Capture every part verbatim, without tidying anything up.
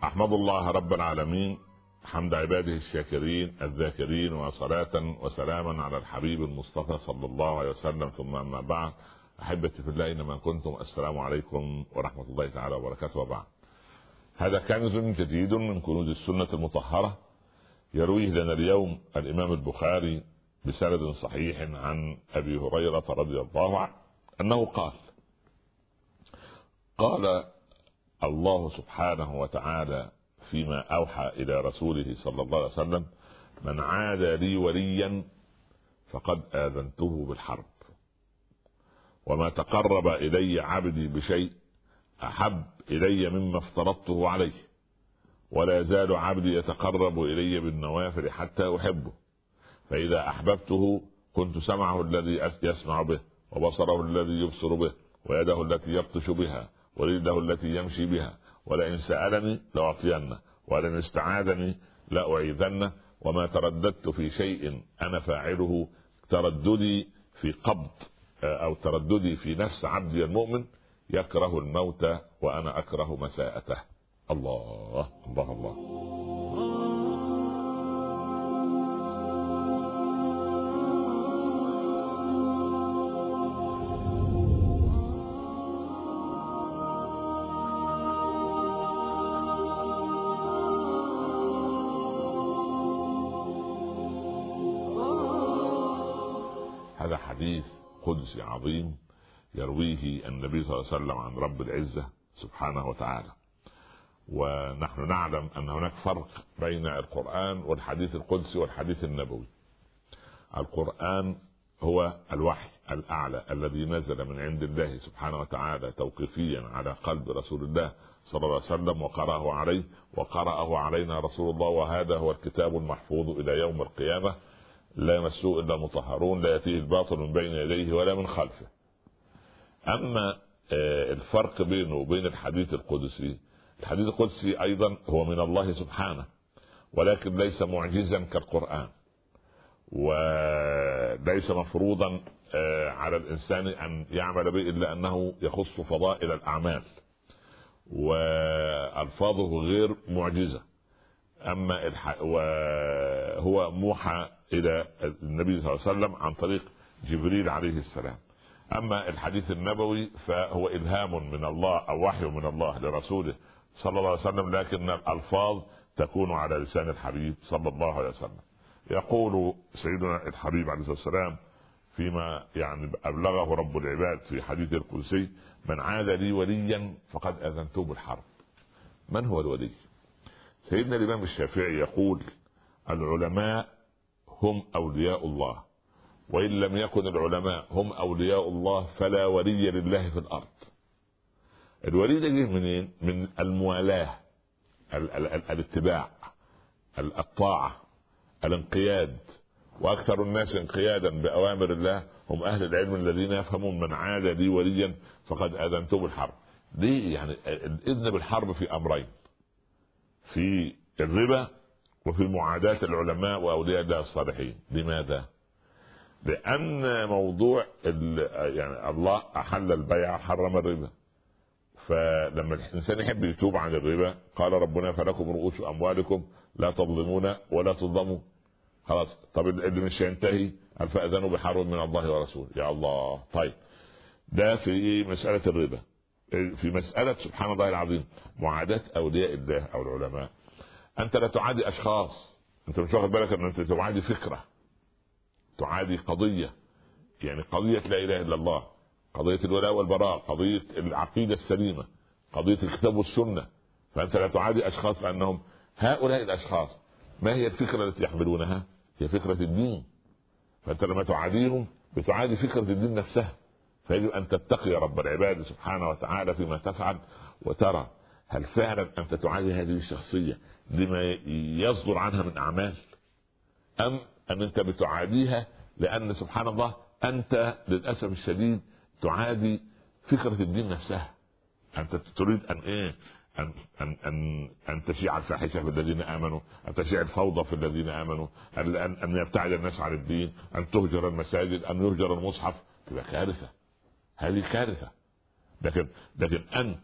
أحمد الله رب العالمين حمد عباده الشاكرين الذاكرين، وصلاة وسلاما على الحبيب المصطفى صلى الله عليه وسلم. ثم أما بعد، أحبتي في الله أينما كنتم، السلام عليكم ورحمة الله تعالى وبركاته. وبعد، هذا كنز جديد من كنوز السنة المطهرة يرويه لنا اليوم الإمام البخاري بسند صحيح عن أبي هريرة رضي الله عنه أنه قال قال الله سبحانه وتعالى فيما أوحى إلى رسوله صلى الله عليه وسلم: من عاد لي وليا فقد آذنته بالحرب، وما تقرب إلي عبدي بشيء أحب إلي مما افترضته عليه، ولا يزال عبدي يتقرب إلي بالنوافل حتى أحبه، فإذا أحببته كنت سمعه الذي يسمع به، وبصره الذي يبصر به، ويده التي يبطش بها، ورجله التي يمشي بها، ولئن سألني لأعطينه، ولئن استعاذني لأعيذنه، وما ترددت في شيء أنا فاعله ترددي في قبض أو ترددي في نفس عبدي المؤمن يكره الموت وأنا أكره مساءته. الله الله الله. هذا حديث قدسي عظيم يرويه النبي صلى الله عليه وسلم عن رب العزة سبحانه وتعالى. ونحن نعلم أن هناك فرق بين القرآن والحديث القدسي والحديث النبوي. القرآن هو الوحي الأعلى الذي نزل من عند الله سبحانه وتعالى توقيفيا على قلب رسول الله صلى الله عليه وسلم، وقرأه عليه وقرأه علينا رسول الله، وهذا هو الكتاب المحفوظ إلى يوم القيامة، لا يمسه إلا المطهرون، لا يأتيه الباطل من بين يديه ولا من خلفه. أما الفرق بينه وبين الحديث القدسي، الحديث القدسي أيضا هو من الله سبحانه، ولكن ليس معجزا كالقرآن، وليس مفروضا على الإنسان أن يعمل به إلا أنه يخص فضائل الأعمال، وألفاظه غير معجزة. أما الح... وهو موحى إلى النبي صلى الله عليه وسلم عن طريق جبريل عليه السلام. أما الحديث النبوي فهو إلهام من الله أو وحي من الله لرسوله صلى الله عليه وسلم، لكن الألفاظ تكون على لسان الحبيب صلى الله عليه وسلم. يقول سيدنا الحبيب عليه الصلاة والسلام فيما يعني أبلغه رب العباد في حديث القدسي: من عاد لي وليا فقد آذنته بالحرب. من هو الولي؟ سيدنا الإمام الشافعي يقول: العلماء هم أولياء الله، وإن لم يكن العلماء هم أولياء الله فلا ولي لله في الأرض. الولي ده جه منين؟ من الموالاة، ال- ال- ال- الاتباع، الطاعة، الانقياد. وأكثر الناس انقيادا بأوامر الله هم أهل العلم الذين يفهمون: من عاد لي وليا فقد آذنته بالحرب. ليه؟ يعني الإذن بالحرب في أمرين: في الربا وفي معاداة العلماء وأولياء الله الصالحين. لماذا؟ لأن موضوع يعني الله أحل البيع حرم الربا، فلما الإنسان يحب يتوب عن الربا قال ربنا: فلكم رؤوس أموالكم لا تظلمون ولا تظلمون. خلاص، طب اللي مش ينتهي فأذنوا بحرب من الله ورسوله. يا الله. طيب، ده في مسألة الربا. في مسألة سبحان الله العظيم معاداة أولياء الله أو العلماء، أنت لا تعادي أشخاص، أنت مش واخد بالك أن أنت تعادي فكرة، تعادي قضية، يعني قضية لا إله إلا الله، قضية الولاء والبراء، قضية العقيدة السليمة، قضية الكتاب والسنة. فأنت لا تعادي أشخاص، لأنهم هؤلاء الأشخاص ما هي الفكرة التي يحملونها؟ هي فكرة الدين. فأنت لما تعاديهم بتعادي فكرة الدين نفسها. فيجب أن تتقي رب العباد سبحانه وتعالى فيما تفعل، وترى هل فعلا أنت تعادي هذه الشخصية لما يصدر عنها من أعمال، أم أن أنت بتعاديها لأن سبحان الله أنت للأسف الشديد تعادي فكرة الدين نفسها. أنت تريد أن إيه؟ أن أن أن أن تشيع الفاحشة في الذين آمنوا، أن تشيع الفوضى في الذين آمنوا، أن أن يبتعد الناس عن الدين، أن تهجر المساجد، أن يهجر المصحف. تبقى كارثة، هذه كارثة. لكن لكن أنت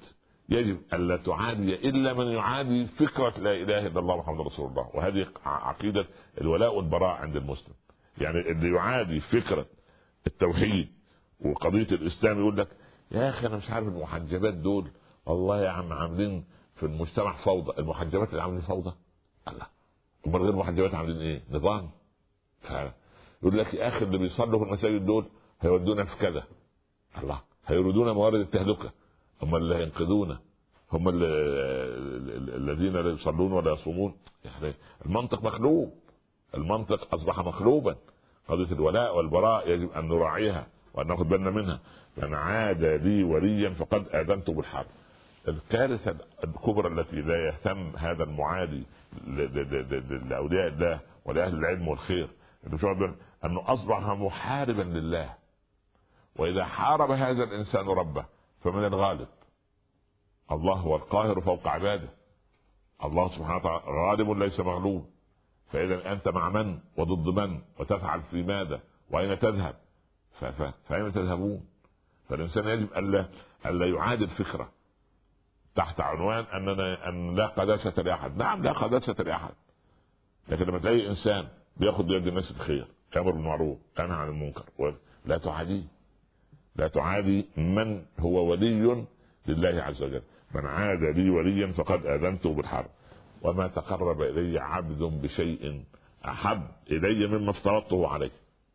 يجب ألا تعادي إلا من يعادي فكرة لا إله إلا الله محمد رسول الله. وهذه عقيدة الولاء والبراء عند المسلم. يعني اللي يعادي فكرة التوحيد وقضية الإسلام يقول لك يا أخي أنا مش عارف المحجبات دول والله يا عم عاملين في المجتمع فوضى. المحجبات اللي عاملين فوضى؟ الله، هم غير المحجبات عاملين إيه؟ نظام. فيقول لك يا أخي اللي بيصلوا في المساجد دول هيودونا في كذا. الله، هيردون موارد التهلكة. هم اللي هينقذونا، هم اللي الذين لا يصلون ولا يصومون. يعني المنطق مخلوب، المنطق أصبح مخلوبا. قضية الولاء والبراء يجب أن نراعيها وأن نأخذ بالنا منها. من عاد لي وليا فقد آذنته بالحرب. الكارثة الكبرى التي لا يهتم هذا المعادي لأولياء الله ولأهل العلم والخير أنه أصبح محاربا لله. وإذا حارب هذا الإنسان ربه فمن الغالب؟ الله هو القاهر فوق عباده. الله سبحانه وتعالى غالب ليس مغلوب. فإذا أنت مع من وضد من وتفعل في ماذا وأين تذهب؟ فأين تذهبون؟ فالإنسان يجب ألا ألا يعادل فكرة تحت عنوان أننا أن لا قداسة لأحد. نعم لا قداسة لأحد، لكن لما تلاقي إنسان بياخذ بيد الناس الخير، يأمر بالمعروف، ينهى عن المنكر، لا تعادي لا تعادي من هو ولي لله عز وجل. من عاد لي وليا فقد آذنته بالحرب. وما تقرب إلي عبد بشيء أحب إلي مما افترضته عليه.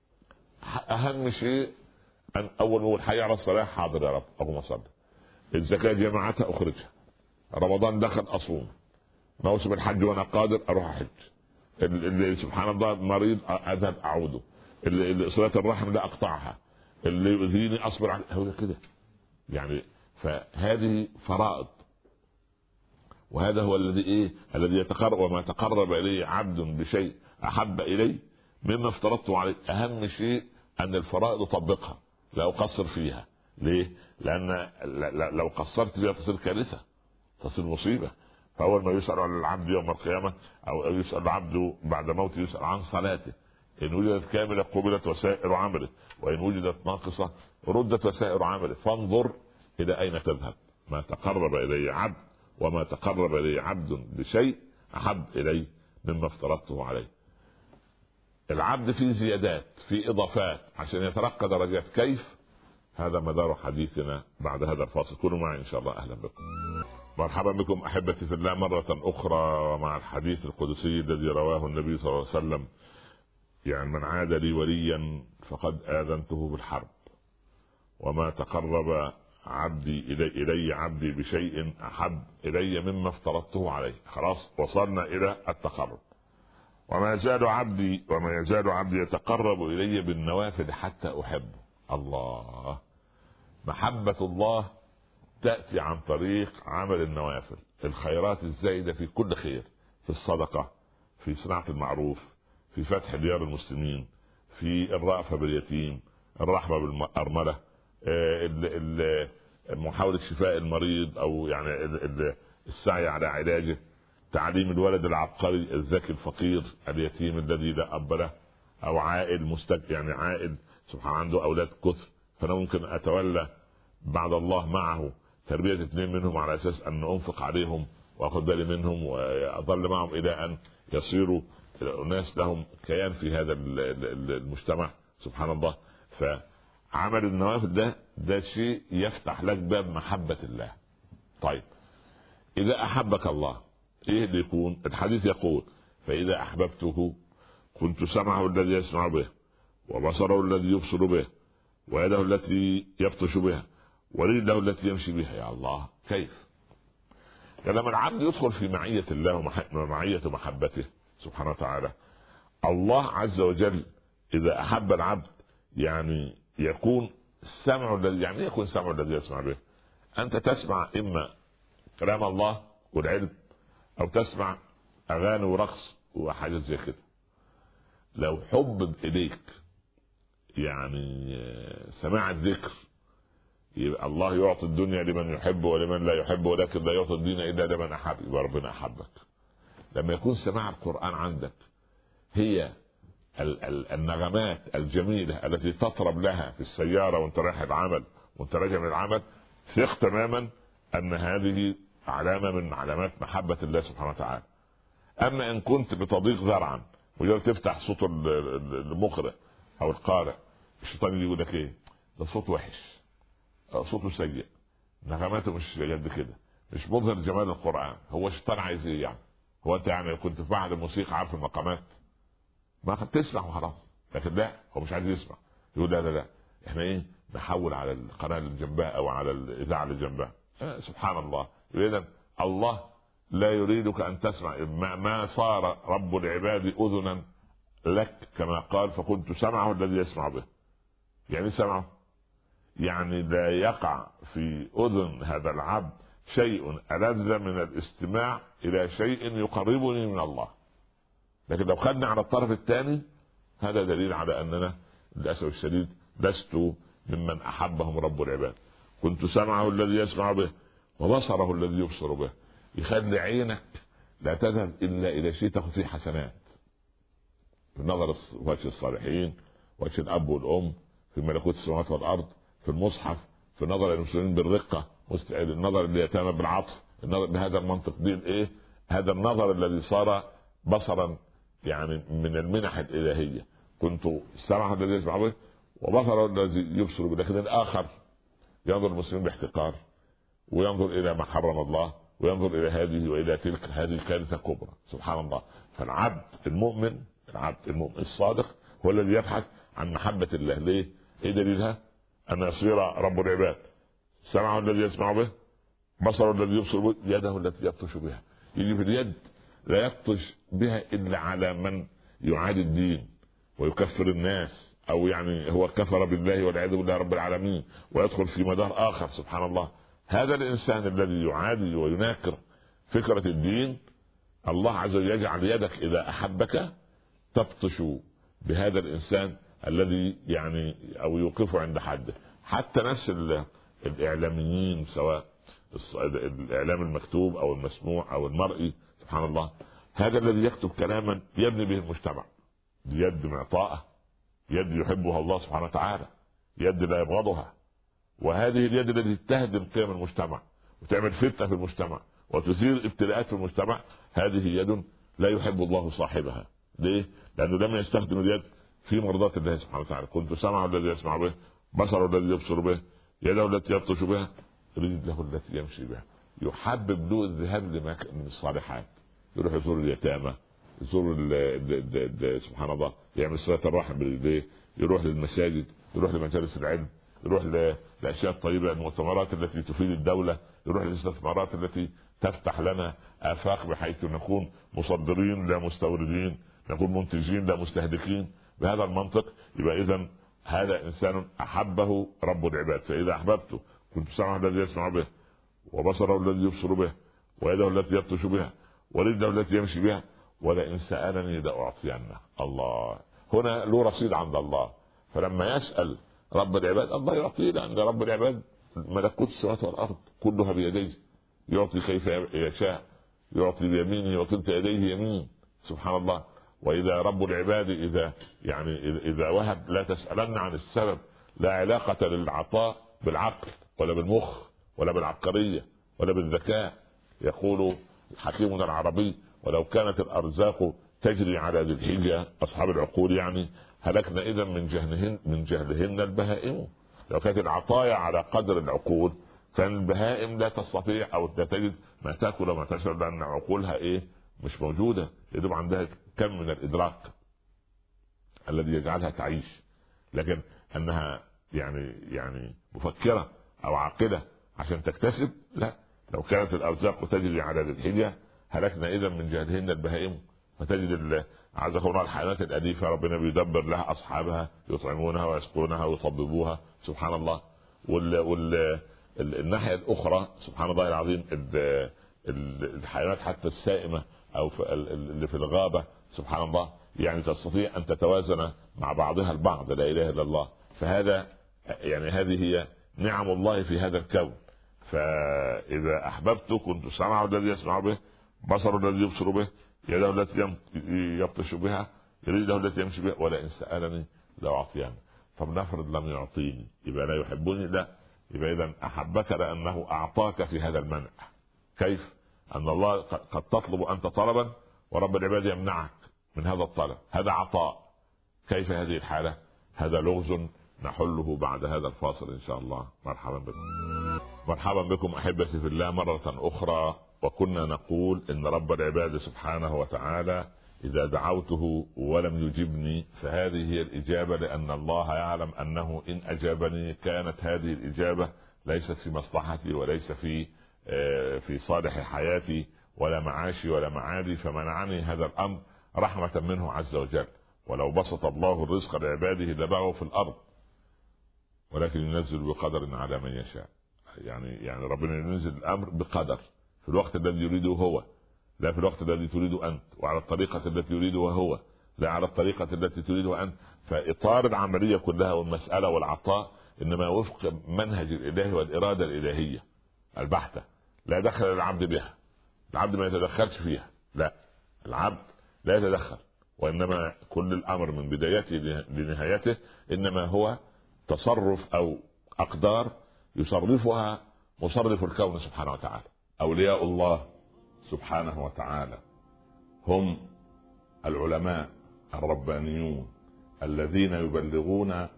أهم شيء أن أول نقول حي على الصلاة، حاضر يا رب أقوم أصلي. الزكاة جماعتها أخرجها. رمضان دخل أصوم. موسم الحج وأنا قادر أروح أحج. اللي سبحان الله مريض أذهب أعوده. اللي صلة الرحم لا أقطعها. اللي يؤذيني أصبر عليه. هو كده يعني. فهذه فرائض، وهذا هو الذي ايه الذي يتقرب. وما تقرب الي عبد بشيء احب الي مما افترضته عليه. اهم شيء ان الفرائض اطبقها لا اقصر فيها. ليه؟ لان لو قصرت فيها تصير كارثه، تصير مصيبه. فاول ما يسال عن العبد يوم القيامه او يسال العبد بعد موته يسال عن صلاته. ان وجدت كامله قبلت وسائر عمله، وان وجدت ناقصه ردت وسائر عمله. فانظر الى اين تذهب. ما تقرب الي عبد وما تقرب الي عبد بشيء احب الي مما افترضته عليه. العبد فيه زيادات، فيه اضافات عشان يترقى درجات. كيف؟ هذا مدار حديثنا بعد هذا الفاصل. كونوا معي ان شاء الله. اهلا بكم، مرحبا بكم احبتي في الله مره اخرى مع الحديث القدسي الذي رواه النبي صلى الله عليه وسلم. يعني من عاد لي وليا فقد آذنته بالحرب. وما تقرب عبدي إلي, إلي عبدي بشيء أحب إلي مما افترضته عليه. خلاص وصلنا إلى التقرب. وما يزال عبدي وما يزال عبدي يتقرب إلي بالنوافل حتى أحبه. الله، محبة الله تأتي عن طريق عمل النوافل، الخيرات الزائدة في كل خير، في الصدقة، في صناعة المعروف، في فتح ديار المسلمين، في الرأفة باليتيم، الرحمة بالأرملة، محاولة شفاء المريض أو يعني السعي على علاجه، تعليم الولد العبقري الذكي الفقير اليتيم الذي لا أب له، أو عائل مستك يعني عائل سبحان عنده أولاد كثر، فأنا ممكن أتولى بعد الله معه تربية اثنين منهم على أساس أن أنفق عليهم وأخذ بالي منهم وأظل معهم إلى أن يصيروا الناس لهم كيان في هذا المجتمع. سبحان الله. فعمل النوافل ده ده شيء يفتح لك باب محبة الله. طيب إذا أحبك الله إيه اللي يكون؟ الحديث يقول فإذا أحببته كنت سمعه الذي يسمع به، وبصره الذي يبصر به، ويده التي يبطش بها، ورجله التي يمشي بها. يا الله، كيف لما العبد يدخل في معية الله ومعية محبته سبحانه وتعالى. الله عز وجل إذا أحب العبد يعني يكون السمع الذي يعني يكون سمع الذي يسمع به. أنت تسمع إما كلام الله والعلم، أو تسمع أغاني ورقص وحاجات زي كده. لو حبب إليك يعني سماع الذكر، يبقى الله يعطي الدنيا لمن يحب ولمن لا يحب، ولكن لا يعطي الدين إلا لمن أحب. يبقى ربنا أحبك. لما يكون سماع القرآن عندك هي النغمات الجميلة التي تطرب لها في السيارة وانت رايح العمل وانت راجع من العمل، ثق تماما أن هذه علامة من علامات محبة الله سبحانه وتعالى. أما إن كنت بتضيق ذرعا ويقول تفتح صوت المقرئ أو القارئ، الشيطان يقول لك إيه؟ ده صوت وحش، صوته سيء، نغماته مش قد كده، مش مظهر جمال القرآن. هو الشيطان عايز إيه يعني؟ هو أنت يعني كنت في معهد الموسيقى عارف المقامات؟ ما تسمع وخلاص. لكن لا، هو مش عايز يسمع، يقول لا لا لا احنا ايه نحول على القناه اللي جنبها او على الاذاعه اللي جنبها. آه سبحان الله. اذا الله لا يريدك ان تسمع. ما, ما صار رب العباد اذنا لك كما قال فكنت سمعه الذي يسمع به. يعني سمعه يعني لا يقع في اذن هذا العبد شيء ألذ من الاستماع الى شيء يقربني من الله. لكن لو خدنا على الطرف الثاني هذا دليل على اننا للاسف الشديد لست ممن احبهم رب العباد. كنت سمعه الذي يسمع به وبصره الذي يبصر به. يخلي عينك لا تذهب الا الى شيء تاخذ فيه حسنات، في نظر وجه الصالحين، وجه الاب والام، في ملكوت السماوات والارض، في المصحف، في نظر المسلمين بالرقه، النظر اليتامى بالعطف، النظر بهذا المنطق دي ايه؟ هذا النظر الذي صار بصرا يعني من المنح الالهيه. كنت سمعه الذي يسمع به وبصره الذي يبصر به. لكن الاخر ينظر المسلمين باحتقار، وينظر الى ما حرم الله، وينظر الى هذه والى تلك. هذه كارثه كبرى سبحان الله. فالعبد المؤمن، العبد المؤمن الصادق هو الذي يبحث عن محبه الله. ليه؟ ايه دليلها؟ ان يصير رب العباد سمعه الذي يسمع به، بصره الذي يبصر به، يده التي يبطش بها. يجي في اليد لا يبطش بها الا على من يعادي الدين ويكفر الناس، او يعني هو كفر بالله والعياذ بالله رب العالمين ويدخل في مدار اخر سبحان الله. هذا الانسان الذي يعادي ويناكر فكرة الدين، الله عز وجل يجعل يدك اذا احبك تبطش بهذا الانسان الذي يعني او يوقفه عند حده. حتى ناس الاعلاميين سواء الاعلام المكتوب او المسموع او المرئي سبحان الله، هذا الذي يكتب كلاما يبني به المجتمع، يد معطاءه، يد يحبها الله سبحانه وتعالى، يد لا يبغضها. وهذه اليد التي تهدم قيم المجتمع وتعمل فتنه في المجتمع وتثير ابتلاءات في المجتمع، هذه يد لا يحب الله صاحبها. ليه؟ لانه لم يستخدم اليد في مرضاة الله سبحانه وتعالى. كنت سمعه الذي يسمع به، بصره الذي يبصر به، يده التي يبطش بها، رجله التي يمشي بها. يحبب له الذهاب لمكان الصالحات، يروح يزور اليتامى، يزور سبحان الله، يعمل صلاه الرحم برجليه، يروح للمساجد، يروح لمجالس العلم، يروح للاشياء الطيبه، المؤتمرات التي تفيد الدوله، يروح للاستثمارات التي تفتح لنا افاق بحيث نكون مصدرين لا مستوردين، نكون منتجين لا مستهلكين. بهذا المنطق يبقى اذا هذا انسان احبه رب العباد. فاذا احببته كنت سمعه الذي يسمع به، وبصره الذي يبصر به، ويده التي يبطش بها، ورجله التي يمشي بها، ولئن سألني لأعطينه. الله هنا له رصيد عند الله. فلما يسأل رب العباد الله يعطيه، لأن رب العباد ملكوت السماوات والأرض كلها بيديه، يعطي كيف يشاء، يعطي بيمينه وكلتا يديه يمين سبحان الله. وإذا رب العباد إذا يعني إذا وهب لا تسألن عن السبب. لا علاقة للعطاء بالعقل ولا بالمخ ولا بالعبقرية ولا بالذكاء. يقول حكيمنا العربي: ولو كانت الأرزاق تجري على ذي الحجة، أصحاب العقول يعني، هلكنا إذا من جهلهن من جهلهن البهائم. لو كانت العطايا على قدر العقول كان البهائم لا تستطيع أو لا تجد ما تأكل وما تشرب، لأن عقولها إيه؟ مش موجودة، يدوب عندها كم من الإدراك الذي يجعلها تعيش. لكن أنها يعني يعني مفكرة أو عاقلة عشان تكتسب، لا. لو كانت الأرزاق تجري على ذي الحجة هلكنا إذا من جهلهن البهائم. فتجد عزكم الله الحيوانات الأليفة ربنا بيدبر لها أصحابها يطعمونها ويسقونها ويطببوها سبحان الله. وال وال الناحية الأخرى سبحان الله العظيم الحيوانات حتى السائمة أو اللي في الغابة سبحان الله يعني تستطيع أن تتوازن مع بعضها البعض، لا إله إلا الله. فهذا يعني هذه هي نعم الله في هذا الكون. فإذا أحببته كنت سمعه الذي يسمع به، بصره الذي يبصر به، يده التي يبطش بها، رجله التي يمشي بها، ولئن سألني لأعطينه. طب نفرض لم يعطيني، يبقى لا يحبني؟ لا، يبقى إذن أحبك لأنه أعطاك في هذا المنع. كيف؟ أن الله قد تطلب أنت طلبا ورب العباد يمنعك من هذا الطلب، هذا عطاء. كيف هذه الحالة؟ هذا لغز نحله بعد هذا الفاصل إن شاء الله. مرحبا بكم. مرحبا بكم أحبتي في الله مرة أخرى. وكنا نقول إن رب العباد سبحانه وتعالى إذا دعوته ولم يجبني فهذه هي الإجابة، لأن الله يعلم أنه إن أجابني كانت هذه الإجابة ليست في مصلحتي وليس في في صالح حياتي ولا معاشي ولا معادي، فمنعني هذا الأمر رحمة منه عز وجل. ولو بسط الله الرزق لعباده لبغوا في الأرض ولكن ينزل بقدر على من يشاء. يعني يعني ربنا ينزل الأمر بقدر في الوقت الذي يريده هو، لا في الوقت الذي تريده أنت، وعلى الطريقة التي يريده هو، لا على الطريقة التي تريده أنت. فإطار العملية كلها والمسألة والعطاء إنما وفق منهج الإله والإرادة الإلهية البحتة، لا دخل العبد بها، العبد ما يتدخلش فيها، لا، العبد لا يتدخل، وإنما كل الأمر من بدايته لنهايته إنما هو تصرف أو أقدار يصرفها مصرف الكون سبحانه وتعالى. أولياء الله سبحانه وتعالى هم العلماء الربانيون الذين يبلغون،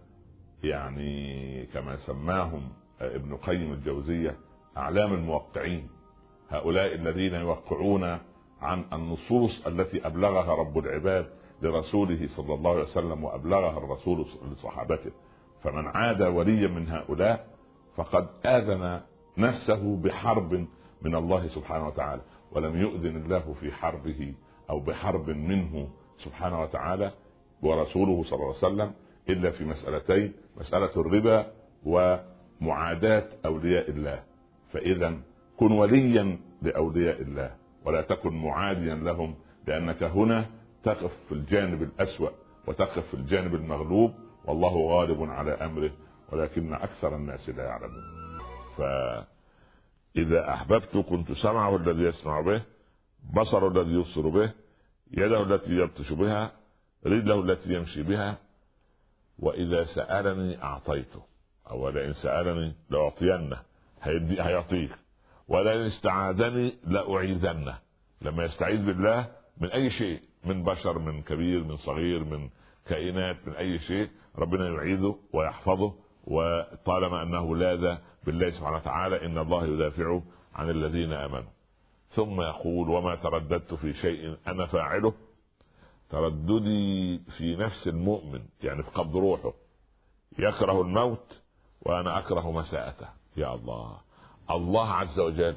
يعني كما سماهم ابن قيم الجوزية أعلام الموقعين، هؤلاء الذين يوقعون عن النصوص التي أبلغها رب العباد لرسوله صلى الله عليه وسلم وأبلغها الرسول لصحابته. فمن عاد وليا من هؤلاء فقد آذن نفسه بحرب من الله سبحانه وتعالى، ولم يؤذن الله في حربه أو بحرب منه سبحانه وتعالى ورسوله صلى الله عليه وسلم إلا في مسألتين: مسألة الربا ومعاداة أولياء الله. فإذا كن وليا لأولياء الله ولا تكن معاديا لهم، لأنك هنا تقف في الجانب الأسوأ وتقف في الجانب المغلوب، والله غالب على أمره ولكن أكثر الناس لا يعلمون. فإذا أحببت كنت سمعه الذي يسمع به، بصره الذي يبصر به، يده التي يبطش بها، رجله التي يمشي بها. وإذا سألني أعطيته، أو لئن سألني لأعطينه، هيعطيك. ولئن استعاذني لأعيذنه. لما يستعيذ بالله من أي شيء، من بشر، من كبير، من صغير، من كائنات، من أي شيء، ربنا يعيذه ويحفظه. وطالما أنه لاذ بالله سبحانه وتعالى إن الله يدافع عن الذين آمنوا. ثم يقول: وما ترددت في شيء أنا فاعله. ترددي في نفس المؤمن، يعني في قبض روحه، يكره الموت وأنا أكره مساءته. يا الله، الله عز وجل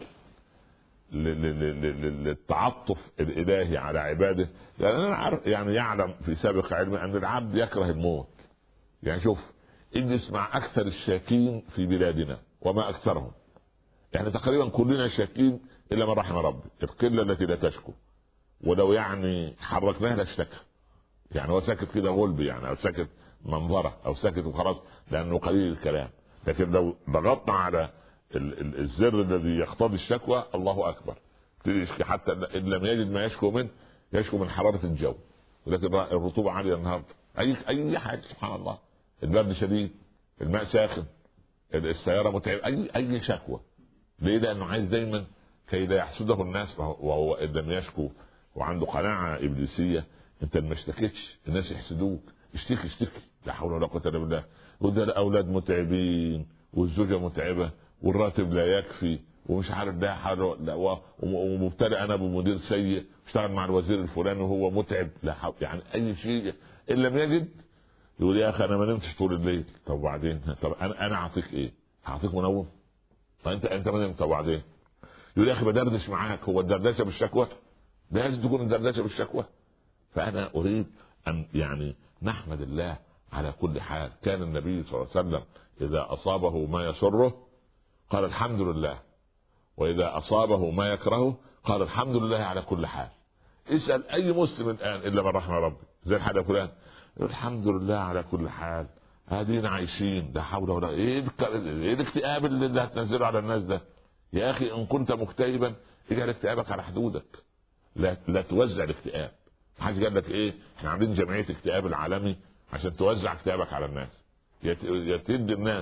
للتعطف الإلهي على عباده، لأن أنا عارف يعني يعلم في سابق علمي أن العبد يكره الموت. يعني شوف، اجلس مع أكثر الشاكين في بلادنا وما أكثرهم، يعني تقريبا كلنا شاكين إلا من رحم ربي، القلة التي لا تشكو، ولو يعني حركناها لاشتكى. يعني هو ساكت كده غلب، يعني أو ساكت منظرة، أو ساكت وخلاص لأنه قليل الكلام. لكن لو ضغطنا على الزر الذي يقتضي الشكوى، الله أكبر، يشكي حتى إن لم يجد ما يشكو منه، يشكو من حرارة الجو، ولكن الرطوبة عالية النهارده، أي أي حاجة، سبحان الله، البرد شديد، الماء ساخن، السيارة متعبة، أي أي شكوى. ليه؟ لأنه عايز دايما كي لا يحسده الناس، وهو إن لم يشكو وعنده قناعة إبليسية، أنت ما اشتكيتش الناس يحسدوك، اشتكي اشتكي، لا حول ولا قوة إلا بالله. وده الأولاد متعبين، والزوجة متعبة، والراتب لا يكفي، ومش عارف ده حاله، ومبتلى أنا بمدير سيء، اشتغل مع الوزير الفلاني وهو متعب، لا حول، يعني أي شيء. إن لم يجد يقول: يا أخي أنا ما نمتش طول الليل. طب وبعدين؟ طب أنا أنا أعطيك إيه؟ أعطيك منوم؟ طب أنت أنت ما نمت، طب وبعدين؟ يقول: يا أخي بدردش معاك. هو الدردشة بالشكوى؟ لازم تكون الدردشة بالشكوى. فأنا أريد أن يعني نحمد الله على كل حال. كان النبي صلى الله عليه وسلم إذا أصابه ما يسره قال الحمد لله، وإذا أصابه ما يكرهه قال الحمد لله على كل حال. اسأل أي مسلم الآن إلا من رحم ربي، زي الحال فلان، الحمد لله على كل حال، هادين عايشين، لا حول ولا ايه ايه الاكتئاب اللي هتنزله على الناس ده؟ يا اخي ان كنت مكتئبا اجعل اكتئابك على حدودك، لا لا توزع الاكتئاب. حاجه قال لك ايه؟ احنا عاملين جمعيه اكتئاب العالمي عشان توزع اكتئابك على الناس، يا تدي الناس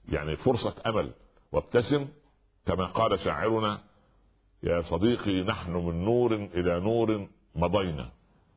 يعني فرصة أمل، وابتسم كما قال شاعرنا: يا صديقي نحن من نور إلى نور مضينا،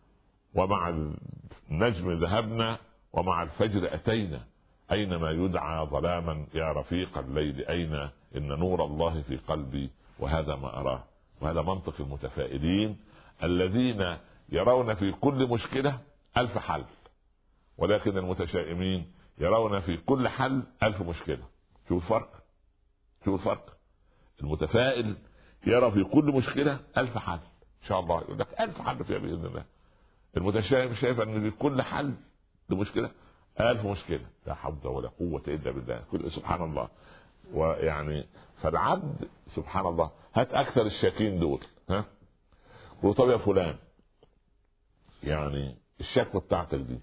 ومع النجم ذهبنا، ومع الفجر أتينا، أينما يدعى ظلاما يا رفيق الليل أين، إن نور الله في قلبي وهذا ما أراه. وهذا منطق المتفائلين الذين يرون في كل مشكلة ألف حل، ولكن المتشائمين يرون في كل حل ألف مشكلة. شوف الفرق، شوف الفرق. المتفائل يرى في كل مشكلة ألف حل إن شاء الله، يقول لك ألف حل فيها بإذن الله. المتشائم شايف أن في كل حل لمشكلة ألف مشكلة، لا حول ولا قوة إلا بالله. كل سبحان الله. ويعني فالعبد سبحان الله، هات أكثر الشاكين دول، ها وطب يا فلان، يعني الشكوى بتاعتك دي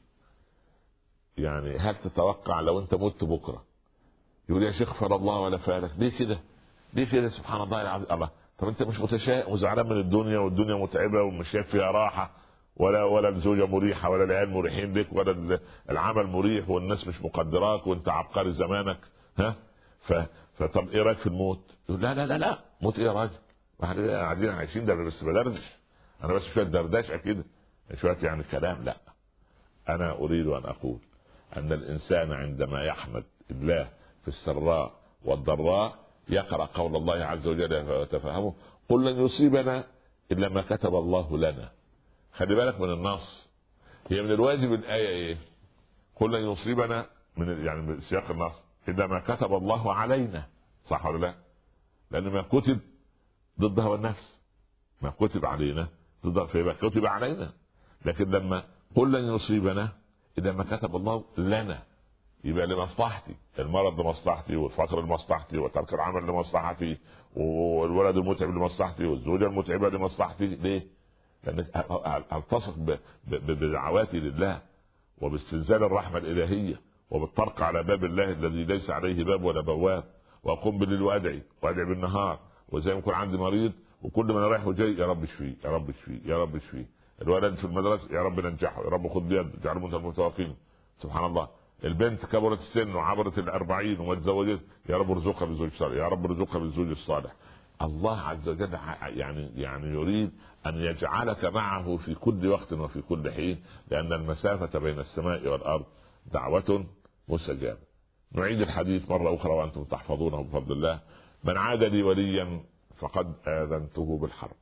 يعني هل تتوقع لو انت مت بكره يقول يا شيخ فر الله ولا فارك؟ ليه كده؟ ليه كده؟ سبحان الله العظيم. الله، طب انت مش متشائم وزعلان من الدنيا والدنيا متعبه ومش شايف فيها راحه، ولا ولا الزوجه مريحه ولا العيال مريحين لك ولا العمل مريح والناس مش مقدراك وانت عبقري زمانك، ها ف فطب ايه رايك في الموت؟ يقول لا لا لا لا موت ايه يا راجل؟ احنا قاعدين عايشين ده بس بدردش، انا بس شويه دردشه كده شويه يعني كلام. لا، انا اريد ان اقول ان الانسان عندما يحمد الله في السراء والضراء يقرأ قول الله عز وجل وتفهمه: قل لن يصيبنا الا ما كتب الله لنا. خلي بالك من النص، هي من الواجب الآية ايه؟ قل لن يصيبنا، من يعني من سياق النص الا ما كتب الله علينا، صح ولا لا؟ لان ما كتب ضد هوى النفس، ما كتب علينا ضد فيبقى كتب علينا. لكن لما قل لن يصيبنا الا ما كتب الله لنا، يبقى لمصلحتي، المرض لمصلحتي، والفقر لمصلحتي، وترك العمل لمصلحتي، والولد المتعب لمصلحتي، والزوجة المتعبة لمصلحتي. ليه؟ لأن التصق بدعواتي لله وباستنزال الرحمة الإلهية وبالطرق على باب الله الذي ليس عليه باب ولا بواب، وأقوم بالليل وأدعي وأدعي بالنهار، وزي ما يكون عندي مريض وكل ما أنا رايح وجاي يا رب اشفيه يا رب اشفيه يا رب اشفيه، الولد في المدرسة يا رب ننجحه يا رب خذ بيد اجعله من المتوقين. سبحان الله. البنت كبرت السن وعبرت الأربعين وما تزوجت، يا رب ارزقها بزوج صالح يا رب ارزقها بالزوج الصالح. الله عز وجل يعني يعني يريد أن يجعلك معه في كل وقت وفي كل حين، لأن المسافة بين السماء والأرض دعوة مستجابة. نعيد الحديث مرة أخرى وأنتم تحفظونه بفضل الله: من عاد لي وليا فقد آذنته بالحرب.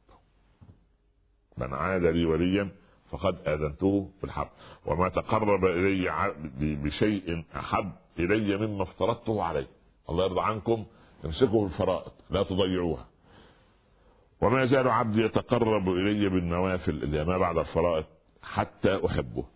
من عاد لي وليا فقد آذنته بالحرب، وما تقرب إلي عبدي بشيء أحب إلي مما افترضته عليه. الله يرضى عنكم، امسكوا الفرائض لا تضيعوها. وما يزال عبدي يتقرب إلي بالنوافل اللي ما بعد الفرائض حتى أحبه،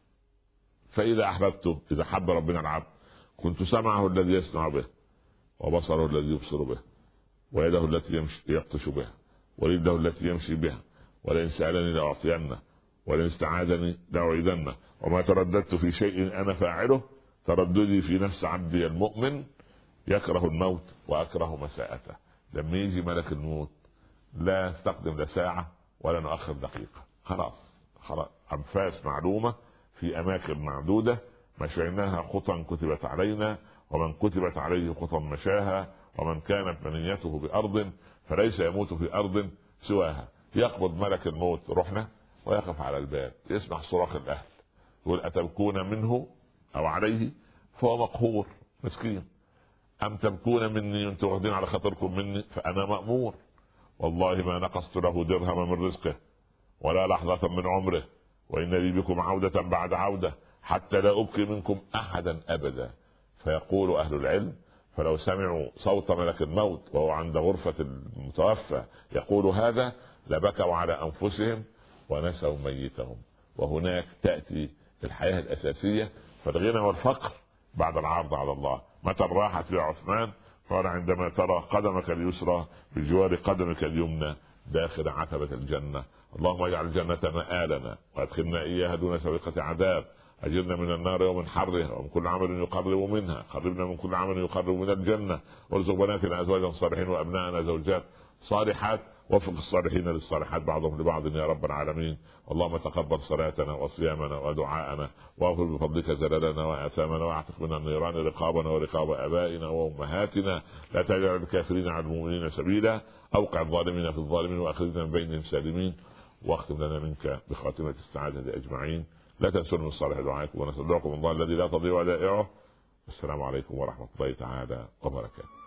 فإذا أحببته، إذا حب ربنا العبد، كنت سمعه الذي يسمع به، وبصره الذي يبصر به، ويده التي يمشي يبطش بها، ورجله التي يمشي بها، ولئن سألني لأعطينه، ولئن استعاذني لأعيذنه. وما ترددت في شيء أنا فاعله ترددي في نفس عبدي المؤمن يكره الموت وأكره مساءته. لما يجي ملك الموت لا نستقدم لا ساعة ولا نؤخر دقيقة، خلاص خلاص أنفاس معلومة في أماكن معدودة، مشيناها خطا كتبت علينا، ومن كتبت عليه خطا مشاها، ومن كانت منيته بأرض فليس يموت في أرض سواها. يقبض ملك الموت روحنا ويقف على الباب يسمع صراخ الأهل، يقول: أتبكون منه أو عليه فهو مقهور مسكين، أم تبكون مني وانتم واخدين على خاطركم مني فأنا مأمور، والله ما نقصت له درهم من رزقه ولا لحظة من عمره، وإن لي بكم عودة بعد عودة حتى لا أبقي منكم أحدا أبدا. فيقول أهل العلم: فلو سمعوا صوت ملك الموت وهو عند غرفة المتوفى يقول هذا لبكوا على أنفسهم ونسوا ميتهم. وهناك تأتي الحياة الأساسية، فالغنى والفقر بعد العرض على الله. متى راحت يا عثمان؟ قال: عندما ترى قدمك اليسرى بجوار قدمك اليمنى داخل عتبة الجنة. اللهم اجعل الجنة مآلنا وادخلنا إياها دون سابقة عذاب، أجرنا من النار ومن حرها ومن كل عمل يقرب منها، قربنا من كل عمل يقرب من الجنة، وارزق بناتنا أزواجا صالحين وأبنائنا زوجات صالحات، وفق الصالحين للصالحات بعضهم لبعض يا رب العالمين. اللهم تقبل صلاتنا وصيامنا ودعاءنا، واغفر بفضلك زللنا واثامنا، واعتق من النيران رقابنا ورقاب ابائنا وامهاتنا. لا تجعل الكافرين على المؤمنين سبيلا، اوقع الظالمين في الظالمين واخرجنا من بينهم سالمين، واختم لنا منك بخاتمة السعادة أجمعين. لا تنسوا من صالح دعائكم، ونستودعكم الله الذي لا تضيع ودائعه. السلام عليكم ورحمة الله تعالى وبركاته.